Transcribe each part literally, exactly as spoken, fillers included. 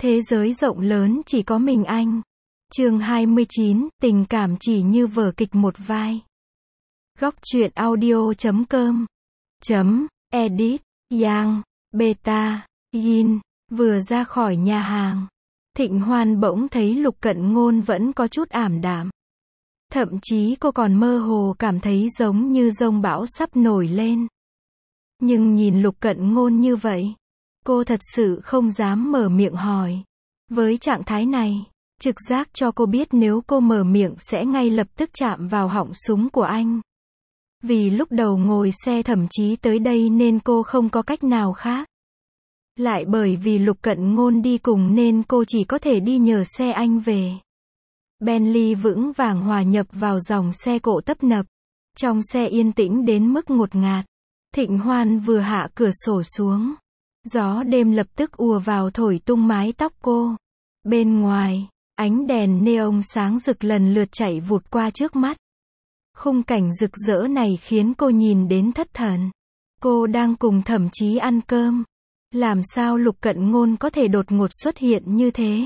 Thế giới rộng lớn chỉ có mình anh. Chương hai mươi chín, tình cảm chỉ như vở kịch một vai. Góc truyện audio chấm com chấm edit Yang Beta Yin vừa ra khỏi nhà hàng. Thịnh Hoan bỗng thấy Lục Cận Ngôn vẫn có chút ảm đạm. Thậm chí cô còn mơ hồ cảm thấy giống như giông bão sắp nổi lên. Nhưng nhìn Lục Cận Ngôn như vậy, cô thật sự không dám mở miệng hỏi. Với trạng thái này, trực giác cho cô biết nếu cô mở miệng sẽ ngay lập tức chạm vào họng súng của anh. Vì lúc đầu ngồi xe thậm chí tới đây nên cô không có cách nào khác. Lại bởi vì Lục Cận Ngôn đi cùng nên cô chỉ có thể đi nhờ xe anh về. Bentley vững vàng hòa nhập vào dòng xe cộ tấp nập. Trong xe yên tĩnh đến mức ngột ngạt. Thịnh Hoan vừa hạ cửa sổ xuống. Gió đêm lập tức ùa vào thổi tung mái tóc cô. Bên ngoài, ánh đèn neon sáng rực lần lượt chạy vụt qua trước mắt. Khung cảnh rực rỡ này khiến cô nhìn đến thất thần. Cô đang cùng Thẩm Chí ăn cơm. Làm sao Lục Cận Ngôn có thể đột ngột xuất hiện như thế?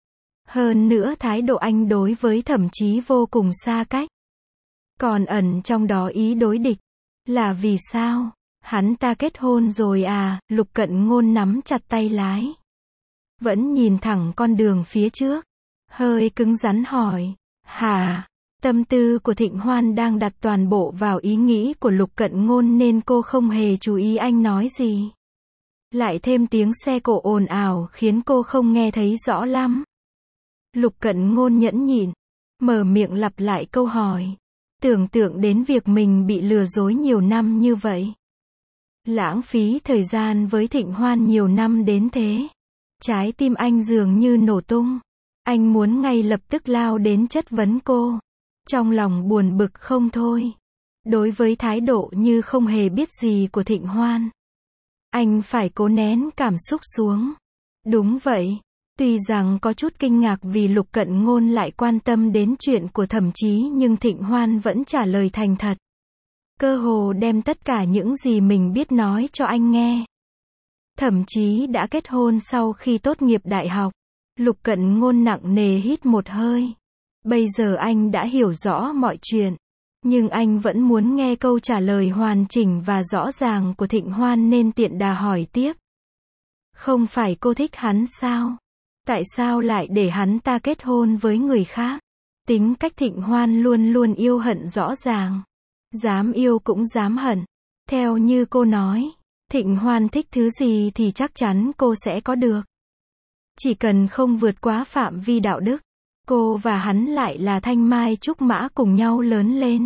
Hơn nữa thái độ anh đối với Thẩm Chí vô cùng xa cách. Còn ẩn trong đó ý đối địch. Là vì sao? Hắn ta kết hôn rồi à? Lục Cận Ngôn nắm chặt tay lái. Vẫn nhìn thẳng con đường phía trước. Hơi cứng rắn hỏi. Hả? Tâm tư của Thịnh Hoan đang đặt toàn bộ vào ý nghĩ của Lục Cận Ngôn nên cô không hề chú ý anh nói gì. Lại thêm tiếng xe cộ ồn ào khiến cô không nghe thấy rõ lắm. Lục Cận Ngôn nhẫn nhịn, mở miệng lặp lại câu hỏi. Tưởng tượng đến việc mình bị lừa dối nhiều năm như vậy. Lãng phí thời gian với Thịnh Hoan nhiều năm đến thế. Trái tim anh dường như nổ tung. Anh muốn ngay lập tức lao đến chất vấn cô. Trong lòng buồn bực không thôi. Đối với thái độ như không hề biết gì của Thịnh Hoan, anh phải cố nén cảm xúc xuống. Đúng vậy. Tuy rằng có chút kinh ngạc vì Lục Cận Ngôn lại quan tâm đến chuyện của Thẩm Chí nhưng Thịnh Hoan vẫn trả lời thành thật. Cơ hồ đem tất cả những gì mình biết nói cho anh nghe. Thẩm Chí đã kết hôn sau khi tốt nghiệp đại học. Lục Cận Ngôn nặng nề hít một hơi. Bây giờ anh đã hiểu rõ mọi chuyện. Nhưng anh vẫn muốn nghe câu trả lời hoàn chỉnh và rõ ràng của Thịnh Hoan nên tiện đà hỏi tiếp. Không phải cô thích hắn sao? Tại sao lại để hắn ta kết hôn với người khác? Tính cách Thịnh Hoan luôn luôn yêu hận rõ ràng. Dám yêu cũng dám hận. Theo như cô nói, Thịnh Hoan thích thứ gì thì chắc chắn cô sẽ có được. Chỉ cần không vượt quá phạm vi đạo đức. Cô và hắn lại là thanh mai trúc mã cùng nhau lớn lên.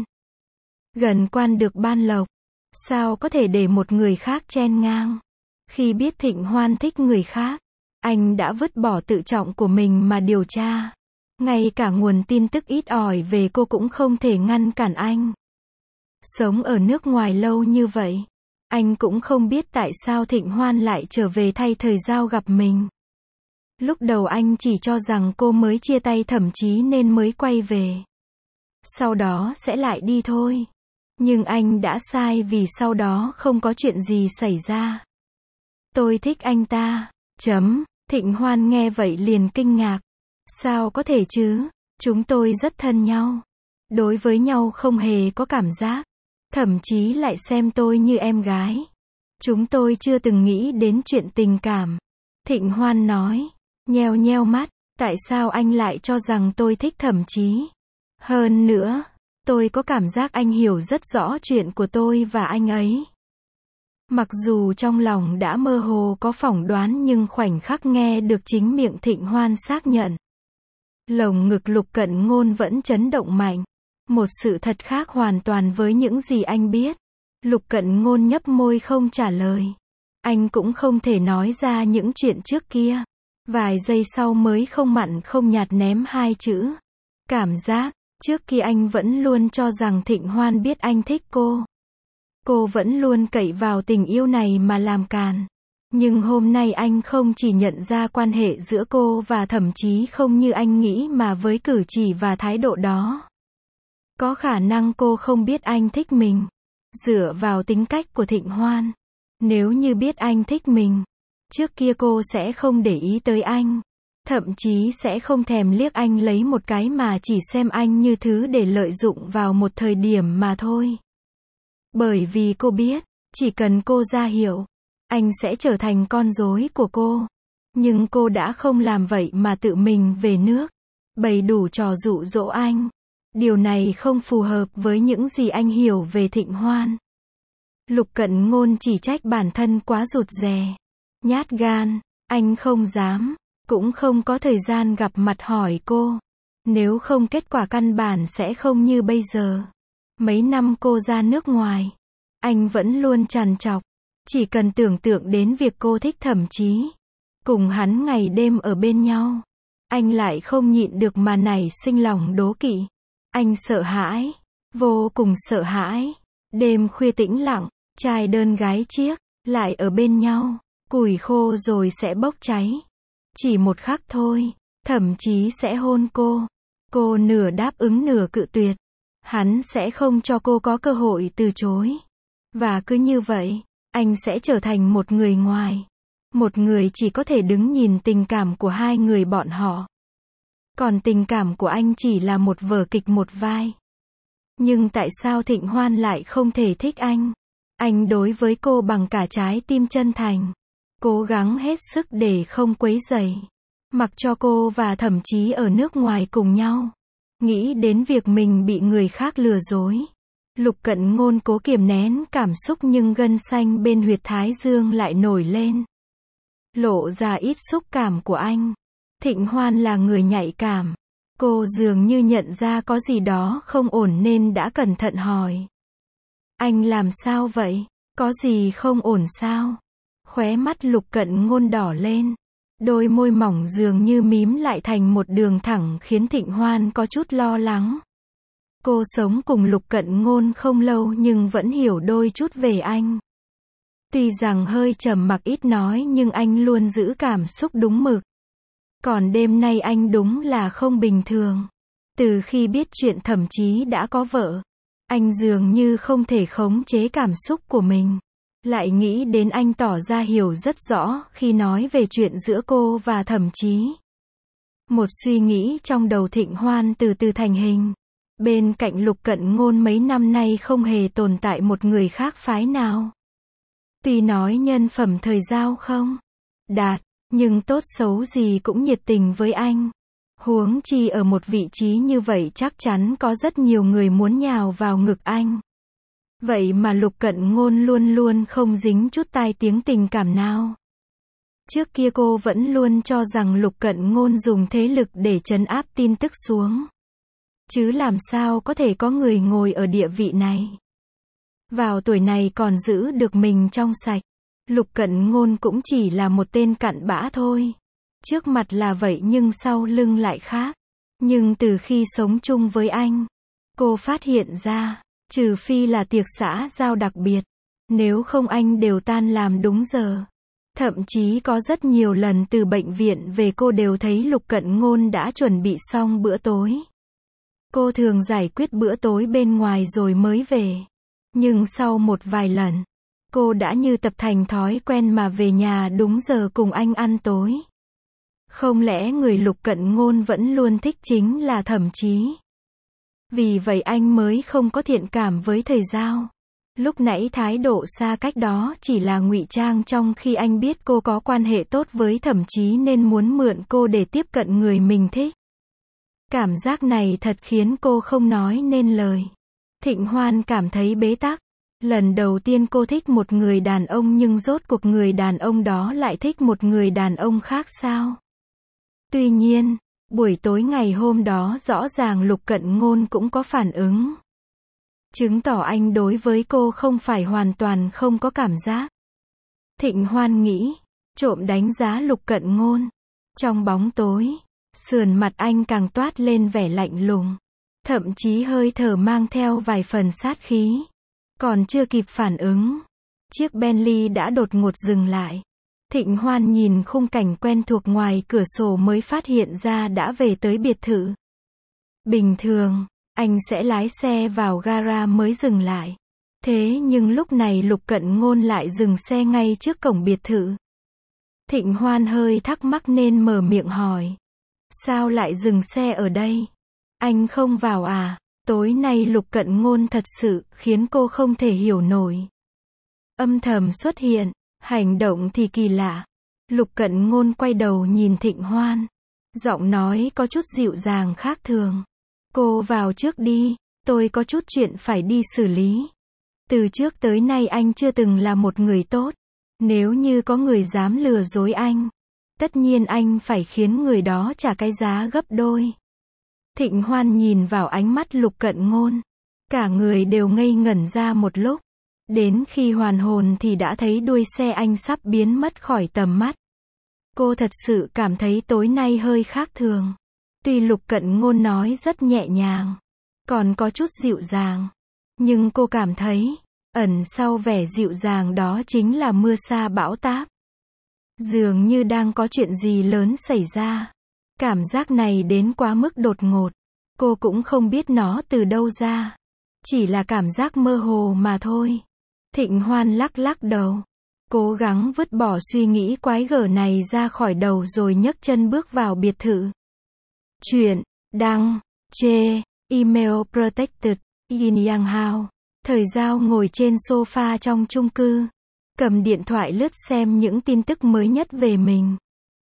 Gần quan được ban lộc. Sao có thể để một người khác chen ngang? Khi biết Thịnh Hoan thích người khác, anh đã vứt bỏ tự trọng của mình mà điều tra. Ngay cả nguồn tin tức ít ỏi về cô cũng không thể ngăn cản anh. Sống ở nước ngoài lâu như vậy, anh cũng không biết tại sao Thịnh Hoan lại trở về thay thời giao gặp mình. Lúc đầu anh chỉ cho rằng cô mới chia tay Thẩm Chí nên mới quay về. Sau đó sẽ lại đi thôi. Nhưng anh đã sai vì sau đó không có chuyện gì xảy ra. Tôi thích anh ta. Chấm. Thịnh Hoan nghe vậy liền kinh ngạc. Sao có thể chứ? Chúng tôi rất thân nhau. Đối với nhau không hề có cảm giác. Thậm chí lại xem tôi như em gái. Chúng tôi chưa từng nghĩ đến chuyện tình cảm. Thịnh Hoan nói. Nheo nheo mắt. Tại sao anh lại cho rằng tôi thích Thẩm Chí? Hơn nữa, tôi có cảm giác anh hiểu rất rõ chuyện của tôi và anh ấy. Mặc dù trong lòng đã mơ hồ có phỏng đoán nhưng khoảnh khắc nghe được chính miệng Thịnh Hoan xác nhận. Lồng ngực Lục Cận Ngôn vẫn chấn động mạnh. Một sự thật khác hoàn toàn với những gì anh biết. Lục Cận Ngôn nhấp môi không trả lời. Anh cũng không thể nói ra những chuyện trước kia. Vài giây sau mới không mặn không nhạt ném hai chữ. Cảm giác. Trước kia anh vẫn luôn cho rằng Thịnh Hoan biết anh thích cô. Cô vẫn luôn cậy vào tình yêu này mà làm càn. Nhưng hôm nay anh không chỉ nhận ra quan hệ giữa cô và Thẩm Chí không như anh nghĩ mà với cử chỉ và thái độ đó. Có khả năng cô không biết anh thích mình. Dựa vào tính cách của Thịnh Hoan. Nếu như biết anh thích mình, trước kia cô sẽ không để ý tới anh. Thậm chí sẽ không thèm liếc anh lấy một cái mà chỉ xem anh như thứ để lợi dụng vào một thời điểm mà thôi. Bởi vì cô biết, chỉ cần cô ra hiệu, anh sẽ trở thành con rối của cô. Nhưng cô đã không làm vậy mà tự mình về nước, bày đủ trò dụ dỗ anh. Điều này không phù hợp với những gì anh hiểu về Thịnh Hoan. Lục Cận Ngôn chỉ trách bản thân quá rụt rè, nhát gan, anh không dám, cũng không có thời gian gặp mặt hỏi cô. Nếu không kết quả căn bản sẽ không như bây giờ. Mấy năm cô ra nước ngoài, anh vẫn luôn trằn trọc. Chỉ cần tưởng tượng đến việc cô thích Thẩm Chí, cùng hắn ngày đêm ở bên nhau, anh lại không nhịn được mà nảy sinh lòng đố kỵ. Anh sợ hãi, vô cùng sợ hãi. Đêm khuya tĩnh lặng, trai đơn gái chiếc, lại ở bên nhau, củi khô rồi sẽ bốc cháy. Chỉ một khắc thôi, Thẩm Chí sẽ hôn cô. Cô nửa đáp ứng nửa cự tuyệt. Hắn sẽ không cho cô có cơ hội từ chối. Và cứ như vậy, anh sẽ trở thành một người ngoài. Một người chỉ có thể đứng nhìn tình cảm của hai người bọn họ. Còn tình cảm của anh chỉ là một vở kịch một vai. Nhưng tại sao Thịnh Hoan lại không thể thích anh? Anh đối với cô bằng cả trái tim chân thành. Cố gắng hết sức để không quấy rầy. Mặc cho cô và Thẩm Chí ở nước ngoài cùng nhau. Nghĩ đến việc mình bị người khác lừa dối. Lục Cận Ngôn cố kiềm nén cảm xúc nhưng gân xanh bên huyệt thái dương lại nổi lên. Lộ ra ít xúc cảm của anh. Thịnh Hoan là người nhạy cảm. Cô dường như nhận ra có gì đó không ổn nên đã cẩn thận hỏi. Anh làm sao vậy? Có gì không ổn sao? Khóe mắt Lục Cận Ngôn đỏ lên. Đôi môi mỏng dường như mím lại thành một đường thẳng khiến Thịnh Hoan có chút lo lắng. Cô sống cùng Lục Cận Ngôn không lâu nhưng vẫn hiểu đôi chút về anh. Tuy rằng hơi trầm mặc ít nói nhưng anh luôn giữ cảm xúc đúng mực. Còn đêm nay anh đúng là không bình thường. Từ khi biết chuyện Thẩm Chí đã có vợ, anh dường như không thể khống chế cảm xúc của mình. Lại nghĩ đến anh tỏ ra hiểu rất rõ khi nói về chuyện giữa cô và Thẩm Chí. Một suy nghĩ trong đầu Thịnh Hoan từ từ thành hình. Bên cạnh Lục Cận Ngôn mấy năm nay không hề tồn tại một người khác phái nào. Tuy nói nhân phẩm thời giao không đạt, nhưng tốt xấu gì cũng nhiệt tình với anh. Huống chi ở một vị trí như vậy chắc chắn có rất nhiều người muốn nhào vào ngực anh. Vậy mà Lục Cận Ngôn luôn luôn không dính chút tai tiếng tình cảm nào. Trước kia cô vẫn luôn cho rằng Lục Cận Ngôn dùng thế lực để trấn áp tin tức xuống. Chứ làm sao có thể có người ngồi ở địa vị này. Vào tuổi này còn giữ được mình trong sạch. Lục Cận Ngôn cũng chỉ là một tên cặn bã thôi. Trước mặt là vậy nhưng sau lưng lại khác. Nhưng từ khi sống chung với anh, cô phát hiện ra, trừ phi là tiệc xã giao đặc biệt, nếu không anh đều tan làm đúng giờ. Thậm chí có rất nhiều lần từ bệnh viện về cô đều thấy Lục Cận Ngôn đã chuẩn bị xong bữa tối. Cô thường giải quyết bữa tối bên ngoài rồi mới về. Nhưng sau một vài lần, cô đã như tập thành thói quen mà về nhà đúng giờ cùng anh ăn tối. Không lẽ người Lục Cận Ngôn vẫn luôn thích chính là Thẩm Chí? Vì vậy anh mới không có thiện cảm với thời giao. Lúc nãy thái độ xa cách đó chỉ là ngụy trang trong khi anh biết cô có quan hệ tốt với Thẩm Chí nên muốn mượn cô để tiếp cận người mình thích. Cảm giác này thật khiến cô không nói nên lời. Thịnh Hoan cảm thấy bế tắc. Lần đầu tiên cô thích một người đàn ông nhưng rốt cuộc người đàn ông đó lại thích một người đàn ông khác sao? Tuy nhiên, buổi tối ngày hôm đó rõ ràng Lục Cận Ngôn cũng có phản ứng. Chứng tỏ anh đối với cô không phải hoàn toàn không có cảm giác. Thịnh Hoan nghĩ, trộm đánh giá Lục Cận Ngôn. Trong bóng tối, sườn mặt anh càng toát lên vẻ lạnh lùng. Thậm chí hơi thở mang theo vài phần sát khí. Còn chưa kịp phản ứng, chiếc Bentley đã đột ngột dừng lại. Thịnh Hoan nhìn khung cảnh quen thuộc ngoài cửa sổ mới phát hiện ra đã về tới biệt thự. Bình thường, anh sẽ lái xe vào gara mới dừng lại. Thế nhưng lúc này Lục Cận Ngôn lại dừng xe ngay trước cổng biệt thự. Thịnh Hoan hơi thắc mắc nên mở miệng hỏi. Sao lại dừng xe ở đây? Anh không vào à? Tối nay Lục Cận Ngôn thật sự khiến cô không thể hiểu nổi. Âm thầm xuất hiện, hành động thì kỳ lạ. Lục Cận Ngôn quay đầu nhìn Thịnh Hoan. Giọng nói có chút dịu dàng khác thường. Cô vào trước đi, tôi có chút chuyện phải đi xử lý. Từ trước tới nay anh chưa từng là một người tốt. Nếu như có người dám lừa dối anh, tất nhiên anh phải khiến người đó trả cái giá gấp đôi. Thịnh Hoan nhìn vào ánh mắt Lục Cận Ngôn. Cả người đều ngây ngẩn ra một lúc. Đến khi hoàn hồn thì đã thấy đuôi xe anh sắp biến mất khỏi tầm mắt. Cô thật sự cảm thấy tối nay hơi khác thường. Tuy Lục Cận Ngôn nói rất nhẹ nhàng, còn có chút dịu dàng, nhưng cô cảm thấy, ẩn sau vẻ dịu dàng đó chính là mưa sa bão táp. Dường như đang có chuyện gì lớn xảy ra. Cảm giác này đến quá mức đột ngột. Cô cũng không biết nó từ đâu ra. Chỉ là cảm giác mơ hồ mà thôi. Thịnh Hoan lắc lắc đầu. Cố gắng vứt bỏ suy nghĩ quái gở này ra khỏi đầu rồi nhấc chân bước vào biệt thự. Chuyện, đăng, chê, email protected, Yin Yang Hao. Thời Giao ngồi trên sofa trong chung cư. Cầm điện thoại lướt xem những tin tức mới nhất về mình.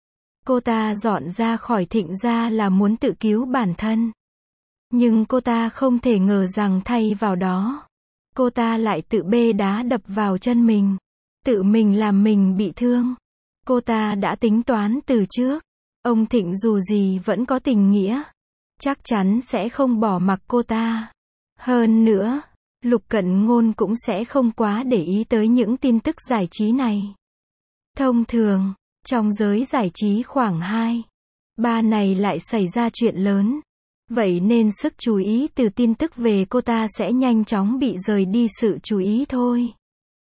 Cô ta dọn ra khỏi Thịnh gia là muốn tự cứu bản thân. Nhưng cô ta không thể ngờ rằng thay vào đó, cô ta lại tự bê đá đập vào chân mình. Tự mình làm mình bị thương. Cô ta đã tính toán từ trước. Ông Thịnh dù gì vẫn có tình nghĩa. Chắc chắn sẽ không bỏ mặc cô ta. Hơn nữa, Lục Cận Ngôn cũng sẽ không quá để ý tới những tin tức giải trí này. Thông thường, trong giới giải trí khoảng hai, ba này lại xảy ra chuyện lớn. Vậy nên sức chú ý từ tin tức về cô ta sẽ nhanh chóng bị rời đi sự chú ý thôi.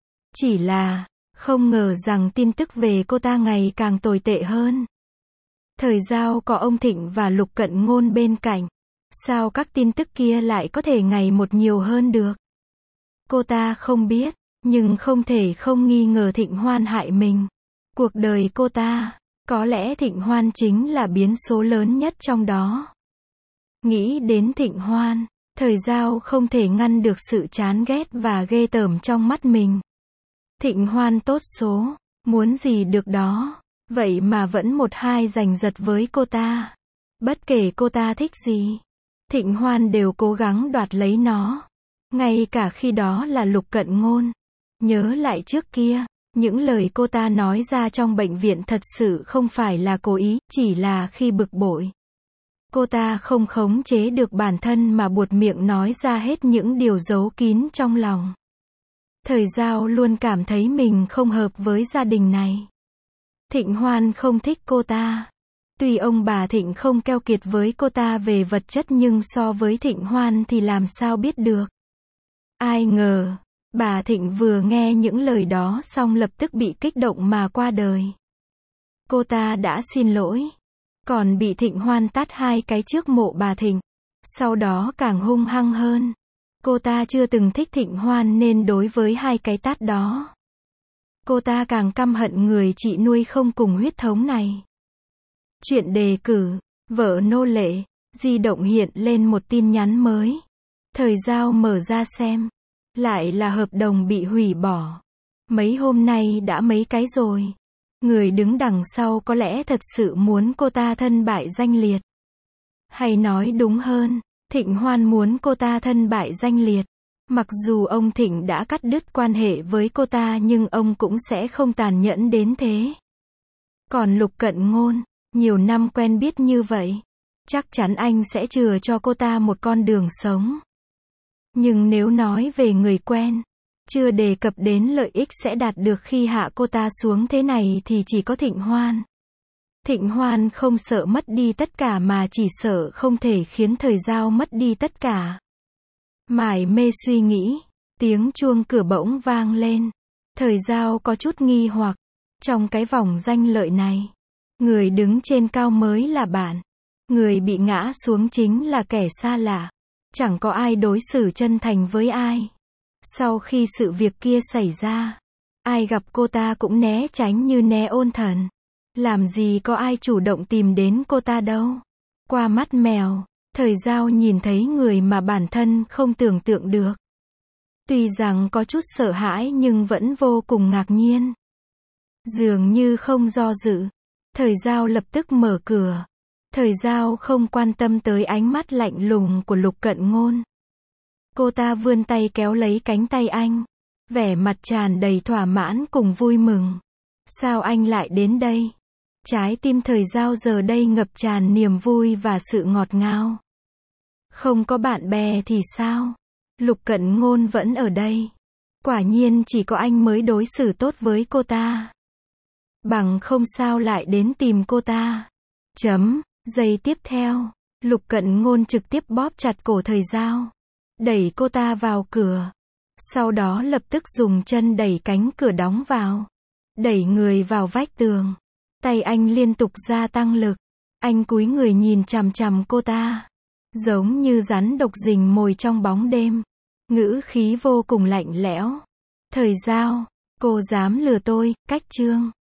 Chỉ là, không ngờ rằng tin tức về cô ta ngày càng tồi tệ hơn. Thời Giao có ông Thịnh và Lục Cận Ngôn bên cạnh. Sao các tin tức kia lại có thể ngày một nhiều hơn được? Cô ta không biết, nhưng không thể không nghi ngờ Thịnh Hoan hại mình. Cuộc đời cô ta, có lẽ Thịnh Hoan chính là biến số lớn nhất trong đó. Nghĩ đến Thịnh Hoan, Thời Giao không thể ngăn được sự chán ghét và ghê tởm trong mắt mình. Thịnh Hoan tốt số, muốn gì được đó, vậy mà vẫn một hai giành giật với cô ta. Bất kể cô ta thích gì, Thịnh Hoan đều cố gắng đoạt lấy nó. Ngay cả khi đó là Lục Cận Ngôn. Nhớ lại trước kia, những lời cô ta nói ra trong bệnh viện thật sự không phải là cố ý, chỉ là khi bực bội. Cô ta không khống chế được bản thân mà buột miệng nói ra hết những điều giấu kín trong lòng. Thời Giao luôn cảm thấy mình không hợp với gia đình này. Thịnh Hoan không thích cô ta. Tuy ông bà Thịnh không keo kiệt với cô ta về vật chất nhưng so với Thịnh Hoan thì làm sao biết được. Ai ngờ, bà Thịnh vừa nghe những lời đó xong lập tức bị kích động mà qua đời. Cô ta đã xin lỗi, còn bị Thịnh Hoan tát hai cái trước mộ bà Thịnh. Sau đó càng hung hăng hơn. Cô ta chưa từng thích Thịnh Hoan nên đối với hai cái tát đó, cô ta càng căm hận người chị nuôi không cùng huyết thống này. Chuyện đề cử, vợ nô lệ, di động hiện lên một tin nhắn mới. Thời Giao mở ra xem, lại là hợp đồng bị hủy bỏ. Mấy hôm nay đã mấy cái rồi. Người đứng đằng sau có lẽ thật sự muốn cô ta thân bại danh liệt. Hay nói đúng hơn, Thịnh Hoan muốn cô ta thân bại danh liệt. Mặc dù ông Thịnh đã cắt đứt quan hệ với cô ta nhưng ông cũng sẽ không tàn nhẫn đến thế. Còn Lục Cận Ngôn, nhiều năm quen biết như vậy, chắc chắn anh sẽ chừa cho cô ta một con đường sống. Nhưng nếu nói về người quen, chưa đề cập đến lợi ích sẽ đạt được khi hạ cô ta xuống thế này thì chỉ có Thịnh Hoan. Thịnh Hoan không sợ mất đi tất cả mà chỉ sợ không thể khiến Thời Giao mất đi tất cả. Mải mê suy nghĩ, tiếng chuông cửa bỗng vang lên. Thời Giao có chút nghi hoặc, trong cái vòng danh lợi này, người đứng trên cao mới là bạn, người bị ngã xuống chính là kẻ xa lạ. Chẳng có ai đối xử chân thành với ai. Sau khi sự việc kia xảy ra, ai gặp cô ta cũng né tránh như né ôn thần. Làm gì có ai chủ động tìm đến cô ta đâu. Qua mắt mèo, Thời Giao nhìn thấy người mà bản thân không tưởng tượng được. Tuy rằng có chút sợ hãi nhưng vẫn vô cùng ngạc nhiên. Dường như không do dự, Thời Giao lập tức mở cửa. Thời Giao không quan tâm tới ánh mắt lạnh lùng của Lục Cận Ngôn. Cô ta vươn tay kéo lấy cánh tay anh, vẻ mặt tràn đầy thỏa mãn cùng vui mừng. Sao anh lại đến đây? Trái tim Thời Giao giờ đây ngập tràn niềm vui và sự ngọt ngào. Không có bạn bè thì sao? Lục Cận Ngôn vẫn ở đây. Quả nhiên chỉ có anh mới đối xử tốt với cô ta. Bằng không sao lại đến tìm cô ta. Chấm. Giây tiếp theo, Lục Cận Ngôn trực tiếp bóp chặt cổ Thời Giao, đẩy cô ta vào cửa. Sau đó lập tức dùng chân đẩy cánh cửa đóng vào, đẩy người vào vách tường. Tay anh liên tục gia tăng lực. Anh cúi người nhìn chằm chằm cô ta, giống như rắn độc rình mồi trong bóng đêm. Ngữ khí vô cùng lạnh lẽo. Thời Giao, cô dám lừa tôi, cách chương.